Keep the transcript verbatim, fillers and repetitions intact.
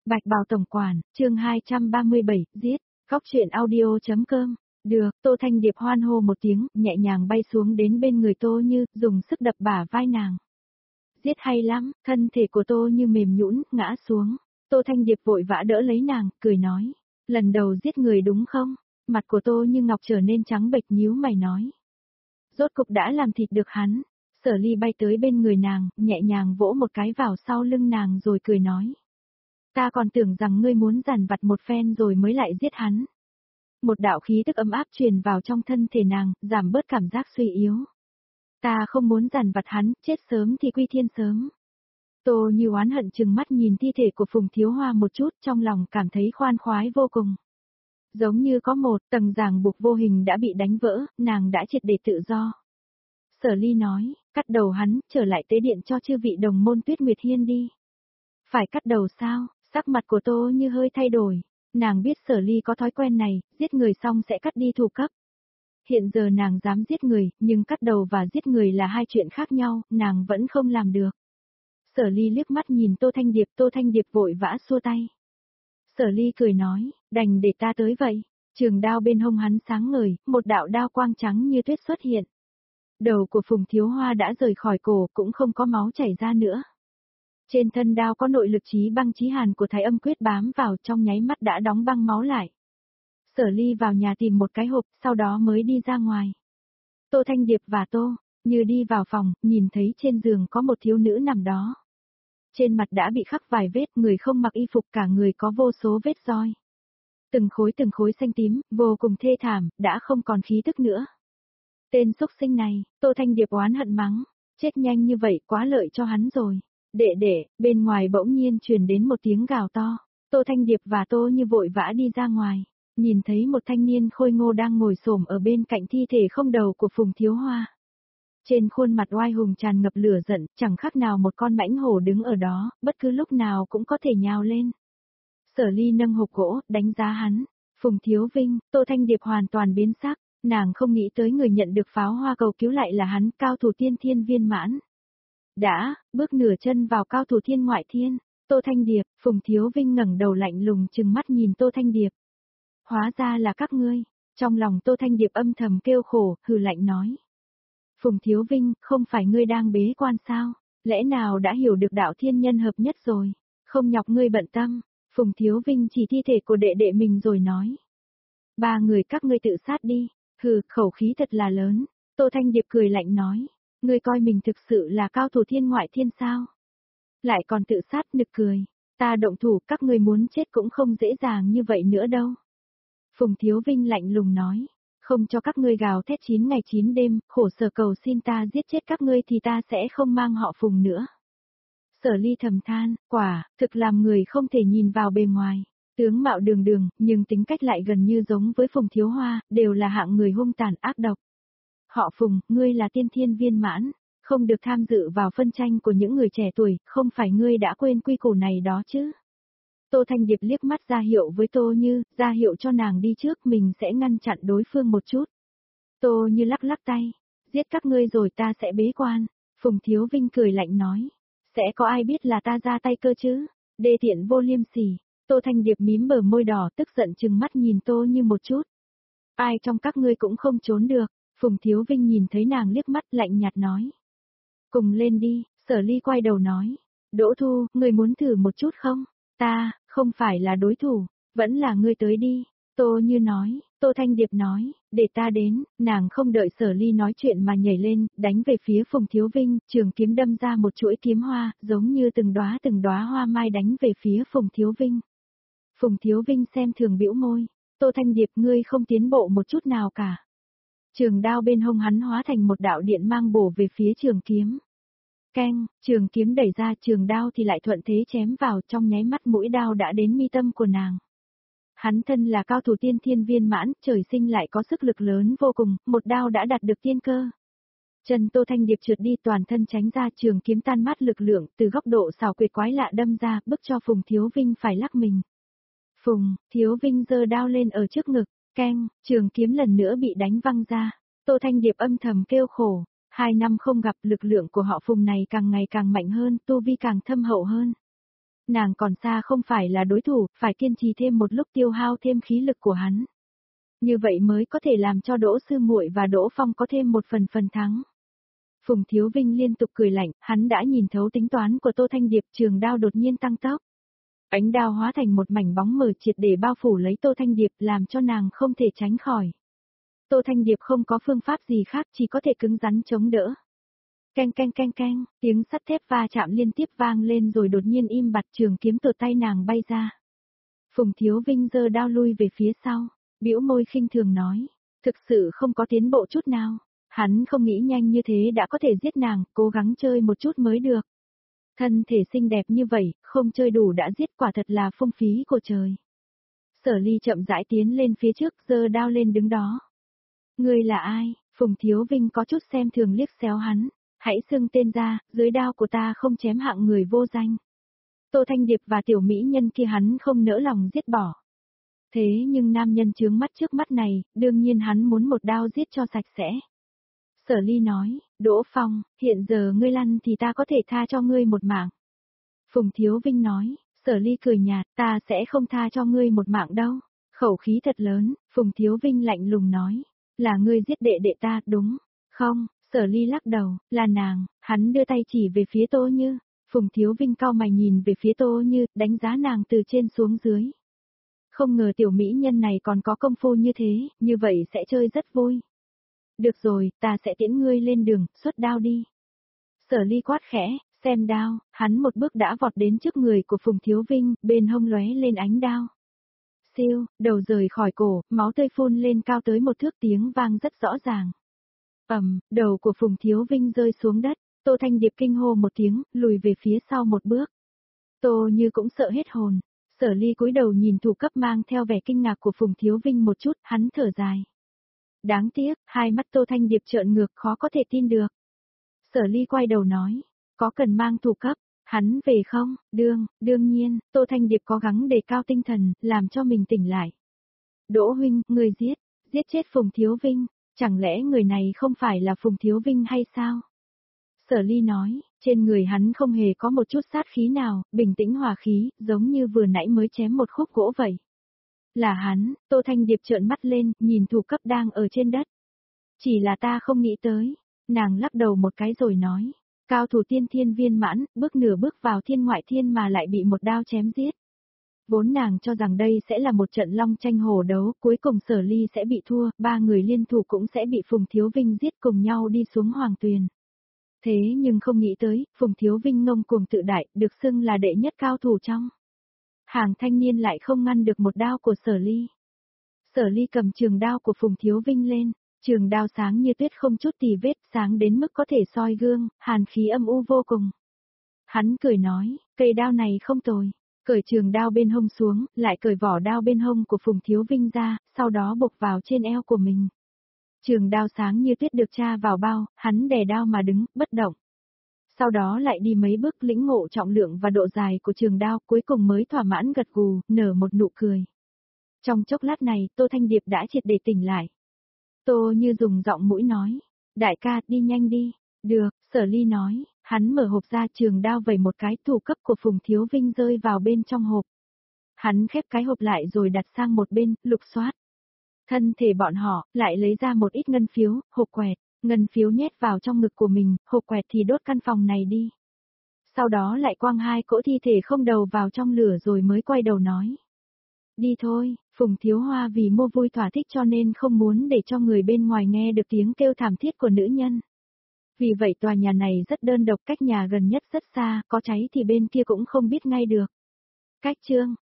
Bạch Bào Tổng Quản, chương hai trăm ba mươi bảy, giết, góc truyện audio.com, được, Tô Thanh Điệp hoan hô một tiếng, nhẹ nhàng bay xuống đến bên người Tô Như, dùng sức đập bả vai nàng. Giết hay lắm, thân thể của Tô Như mềm nhũn, ngã xuống. Tô Thanh Điệp vội vã đỡ lấy nàng, cười nói, lần đầu giết người đúng không? Mặt của Tô Như Ngọc trở nên trắng bệch nhíu mày nói. Rốt cục đã làm thịt được hắn. Sở Ly bay tới bên người nàng, nhẹ nhàng vỗ một cái vào sau lưng nàng rồi cười nói. Ta còn tưởng rằng ngươi muốn giàn vặt một phen rồi mới lại giết hắn. Một đạo khí tức ấm áp truyền vào trong thân thể nàng, giảm bớt cảm giác suy yếu. Ta không muốn giàn vặt hắn, chết sớm thì quy thiên sớm. Tô Như oán hận chừng mắt nhìn thi thể của Phùng Thiếu Hoa một chút, trong lòng cảm thấy khoan khoái vô cùng. Giống như có một tầng ràng buộc vô hình đã bị đánh vỡ, nàng đã triệt để tự do. Sở Ly nói, cắt đầu hắn, trở lại tế điện cho chư vị đồng môn Tuyết Nguyệt Hiên đi. Phải cắt đầu sao? Sắc mặt của Tô Như hơi thay đổi. Nàng biết Sở Ly có thói quen này, giết người xong sẽ cắt đi thủ cấp. Hiện giờ nàng dám giết người, nhưng cắt đầu và giết người là hai chuyện khác nhau, nàng vẫn không làm được. Sở Ly liếc mắt nhìn Tô Thanh Điệp, Tô Thanh Điệp vội vã xua tay. Sở Ly cười nói, đành để ta tới vậy. Trường đao bên hông hắn sáng ngời, một đạo đao quang trắng như tuyết xuất hiện. Đầu của Phùng Thiếu Hoa đã rời khỏi cổ, cũng không có máu chảy ra nữa. Trên thân đao có nội lực chí băng chí hàn của Thái Âm Quyết bám vào, trong nháy mắt đã đóng băng máu lại. Sở Ly vào nhà tìm một cái hộp, sau đó mới đi ra ngoài. Tô Thanh Điệp và Tô Như đi vào phòng, nhìn thấy trên giường có một thiếu nữ nằm đó. Trên mặt đã bị khắc vài vết, người không mặc y phục, cả người có vô số vết roi. Từng khối từng khối xanh tím, vô cùng thê thảm, đã không còn khí tức nữa. Tên xúc sinh này, Tô Thanh Điệp oán hận mắng, chết nhanh như vậy quá lợi cho hắn rồi. Đệ đệ, bên ngoài bỗng nhiên truyền đến một tiếng gào to. Tô Thanh Điệp và Tô Như vội vã đi ra ngoài, nhìn thấy một thanh niên khôi ngô đang ngồi xổm ở bên cạnh thi thể không đầu của Phùng Thiếu Hoa. Trên khuôn mặt oai hùng tràn ngập lửa giận, chẳng khác nào một con mãnh hổ đứng ở đó, bất cứ lúc nào cũng có thể nhào lên. Sở Ly nâng hộp gỗ, đánh giá hắn. Phùng Thiếu Vinh, Tô Thanh Điệp hoàn toàn biến sắc, nàng không nghĩ tới người nhận được pháo hoa cầu cứu lại là hắn, cao thủ tiên thiên viên mãn. Đã, bước nửa chân vào cao thủ thiên ngoại thiên, Tô Thanh Điệp, Phùng Thiếu Vinh ngẩng đầu lạnh lùng trừng mắt nhìn Tô Thanh Điệp. Hóa ra là các ngươi, trong lòng Tô Thanh Điệp âm thầm kêu khổ, hừ lạnh nói. Phùng Thiếu Vinh, không phải ngươi đang bế quan sao, lẽ nào đã hiểu được đạo thiên nhân hợp nhất rồi, không nhọc ngươi bận tâm. Phùng Thiếu Vinh chỉ thi thể của đệ đệ mình rồi nói. Ba người các ngươi tự sát đi, hừ, khẩu khí thật là lớn, Tô Thanh Điệp cười lạnh nói. Ngươi coi mình thực sự là cao thủ thiên ngoại thiên sao? Lại còn tự sát, nực cười. Ta động thủ, các ngươi muốn chết cũng không dễ dàng như vậy nữa đâu. Phùng Thiếu Vinh lạnh lùng nói. Không cho các ngươi gào thét chín ngày chín đêm, khổ sở cầu xin ta giết chết các ngươi thì ta sẽ không mang họ Phùng nữa. Sở Ly thầm than, quả, thực làm người không thể nhìn vào bề ngoài. Tướng mạo đường đường, nhưng tính cách lại gần như giống với Phùng Thiếu Hoa, đều là hạng người hung tàn ác độc. Họ Phùng, ngươi là tiên thiên viên mãn, không được tham dự vào phân tranh của những người trẻ tuổi, không phải ngươi đã quên quy củ này đó chứ. Tô Thanh Điệp liếc mắt ra hiệu với Tô Như, ra hiệu cho nàng đi trước, mình sẽ ngăn chặn đối phương một chút. Tô Như lắc lắc tay, giết các ngươi rồi ta sẽ bế quan. Phùng Thiếu Vinh cười lạnh nói, sẽ có ai biết là ta ra tay cơ chứ, đê tiện vô liêm sỉ. Tô Thanh Điệp mím bờ môi đỏ tức giận trừng mắt nhìn Tô Như một chút. Ai trong các ngươi cũng không trốn được. Phùng Thiếu Vinh nhìn thấy nàng liếc mắt lạnh nhạt nói. Cùng lên đi, Sở Ly quay đầu nói. Đỗ Thu, ngươi muốn thử một chút không? Ta, không phải là đối thủ, vẫn là ngươi tới đi. Tô Như nói, Tô Thanh Điệp nói, để ta đến, nàng không đợi Sở Ly nói chuyện mà nhảy lên, đánh về phía Phùng Thiếu Vinh, trường kiếm đâm ra một chuỗi kiếm hoa, giống như từng đóa từng đóa hoa mai đánh về phía Phùng Thiếu Vinh. Phùng Thiếu Vinh xem thường bĩu môi, Tô Thanh Điệp ngươi không tiến bộ một chút nào cả. Trường đao bên hông hắn hóa thành một đạo điện mang bổ về phía trường kiếm. Keng, trường kiếm đẩy ra, trường đao thì lại thuận thế chém vào, trong nháy mắt mũi đao đã đến mi tâm của nàng. Hắn thân là cao thủ tiên thiên viên mãn, trời sinh lại có sức lực lớn vô cùng, một đao đã đạt được tiên cơ. Chân Tô Thanh Điệp trượt đi, toàn thân tránh ra, trường kiếm tan mát lực lượng, từ góc độ xảo quyệt quái lạ đâm ra, bức cho Phùng Thiếu Vinh phải lắc mình. Phùng Thiếu Vinh giơ đao lên ở trước ngực. Keng, trường kiếm lần nữa bị đánh văng ra. Tô Thanh Điệp âm thầm kêu khổ. Hai năm không gặp, lực lượng của họ Phùng này càng ngày càng mạnh hơn, tu vi càng thâm hậu hơn. Nàng còn xa không phải là đối thủ, phải kiên trì thêm một lúc tiêu hao thêm khí lực của hắn. Như vậy mới có thể làm cho Đỗ Sư Muội và Đỗ Phong có thêm một phần phần thắng. Phùng Thiếu Vinh liên tục cười lạnh, hắn đã nhìn thấu tính toán của Tô Thanh Điệp, trường đao đột nhiên tăng tốc. Ánh đao hóa thành một mảnh bóng mờ triệt để bao phủ lấy Tô Thanh Điệp, làm cho nàng không thể tránh khỏi. Tô Thanh Điệp không có phương pháp gì khác, chỉ có thể cứng rắn chống đỡ. Keng keng keng keng, tiếng sắt thép va chạm liên tiếp vang lên rồi đột nhiên im bặt, trường kiếm từ tay nàng bay ra. Phùng Thiếu Vinh giơ đao lui về phía sau, bĩu môi khinh thường nói, thực sự không có tiến bộ chút nào. Hắn không nghĩ nhanh như thế đã có thể giết nàng, cố gắng chơi một chút mới được. Thân thể xinh đẹp như vậy, không chơi đủ đã giết, quả thật là phung phí của trời. Sở Ly chậm rãi tiến lên phía trước, giơ đao lên đứng đó. Ngươi là ai? Phùng Thiếu Vinh có chút xem thường liếc xéo hắn. Hãy xưng tên ra, dưới đao của ta không chém hạng người vô danh. Tô Thanh Điệp và tiểu mỹ nhân kia hắn không nỡ lòng giết bỏ. Thế nhưng nam nhân chướng mắt trước mắt này, đương nhiên hắn muốn một đao giết cho sạch sẽ. Sở Ly nói, Đỗ Phong, hiện giờ ngươi lăn thì ta có thể tha cho ngươi một mạng. Phùng Thiếu Vinh nói, Sở Ly cười nhạt, ta sẽ không tha cho ngươi một mạng đâu. Khẩu khí thật lớn, Phùng Thiếu Vinh lạnh lùng nói, là ngươi giết đệ đệ ta, đúng không? Sở Ly lắc đầu, là nàng, hắn đưa tay chỉ về phía Tô Như. Phùng Thiếu Vinh cau mày nhìn về phía Tô Như, đánh giá nàng từ trên xuống dưới. Không ngờ tiểu mỹ nhân này còn có công phu như thế, như vậy sẽ chơi rất vui. Được rồi, ta sẽ tiễn ngươi lên đường, xuất đao đi. Sở Ly quát khẽ, xem đao, hắn một bước đã vọt đến trước người của Phùng Thiếu Vinh, bên hông lóe lên ánh đao. Siêu, đầu rời khỏi cổ, máu tươi phun lên cao tới một thước, tiếng vang rất rõ ràng. Ầm, đầu của Phùng Thiếu Vinh rơi xuống đất, Tô Thanh Điệp kinh hô một tiếng, lùi về phía sau một bước. Tô Như cũng sợ hết hồn. Sở Ly cúi đầu nhìn thủ cấp mang theo vẻ kinh ngạc của Phùng Thiếu Vinh một chút, hắn thở dài. Đáng tiếc, hai mắt Tô Thanh Điệp trợn ngược khó có thể tin được. Sở Ly quay đầu nói, có cần mang thủ cấp, hắn về không? Đương, đương nhiên, Tô Thanh Điệp cố gắng đề cao tinh thần, làm cho mình tỉnh lại. Đỗ huynh, người giết, giết chết Phùng Thiếu Vinh, chẳng lẽ người này không phải là Phùng Thiếu Vinh hay sao? Sở Ly nói, trên người hắn không hề có một chút sát khí nào, bình tĩnh hòa khí, giống như vừa nãy mới chém một khúc gỗ vậy. Là hắn, Tô Thanh Điệp trợn mắt lên, nhìn thủ cấp đang ở trên đất. Chỉ là ta không nghĩ tới, nàng lắc đầu một cái rồi nói, cao thủ tiên thiên viên mãn, bước nửa bước vào thiên ngoại thiên mà lại bị một đao chém giết. Vốn nàng cho rằng đây sẽ là một trận long tranh hổ đấu, cuối cùng Sở Ly sẽ bị thua, ba người liên thủ cũng sẽ bị Phùng Thiếu Vinh giết cùng nhau đi xuống hoàng tuyền. Thế nhưng không nghĩ tới, Phùng Thiếu Vinh ngông cuồng tự đại, được xưng là đệ nhất cao thủ trong hàng thanh niên lại không ngăn được một đao của Sở Ly. Sở Ly cầm trường đao của Phùng Thiếu Vinh lên, trường đao sáng như tuyết không chút tì vết, sáng đến mức có thể soi gương, hàn khí âm u vô cùng. Hắn cười nói, cây đao này không tồi, cởi trường đao bên hông xuống, lại cởi vỏ đao bên hông của Phùng Thiếu Vinh ra, sau đó buộc vào trên eo của mình. Trường đao sáng như tuyết được tra vào bao, hắn đè đao mà đứng, bất động. Sau đó lại đi mấy bước lĩnh ngộ trọng lượng và độ dài của trường đao, cuối cùng mới thỏa mãn gật gù, nở một nụ cười. Trong chốc lát này, Tô Thanh Điệp đã triệt để tỉnh lại. Tô Như dùng giọng mũi nói, đại ca, đi nhanh đi. Được, Sở Ly nói, hắn mở hộp ra, trường đao vẩy một cái, thủ cấp của Phùng Thiếu Vinh rơi vào bên trong hộp. Hắn khép cái hộp lại rồi đặt sang một bên, lục soát. Thân thể bọn họ, lại lấy ra một ít ngân phiếu, hộp quẹt, ngân phiếu nhét vào trong ngực của mình, hộp quẹt thì đốt căn phòng này đi. Sau đó lại quăng hai cỗ thi thể không đầu vào trong lửa rồi mới quay đầu nói. Đi thôi, Phùng Thiếu Hoa vì mua vui thỏa thích cho nên không muốn để cho người bên ngoài nghe được tiếng kêu thảm thiết của nữ nhân. Vì vậy tòa nhà này rất đơn độc, cách nhà gần nhất rất xa, có cháy thì bên kia cũng không biết ngay được. Cách chương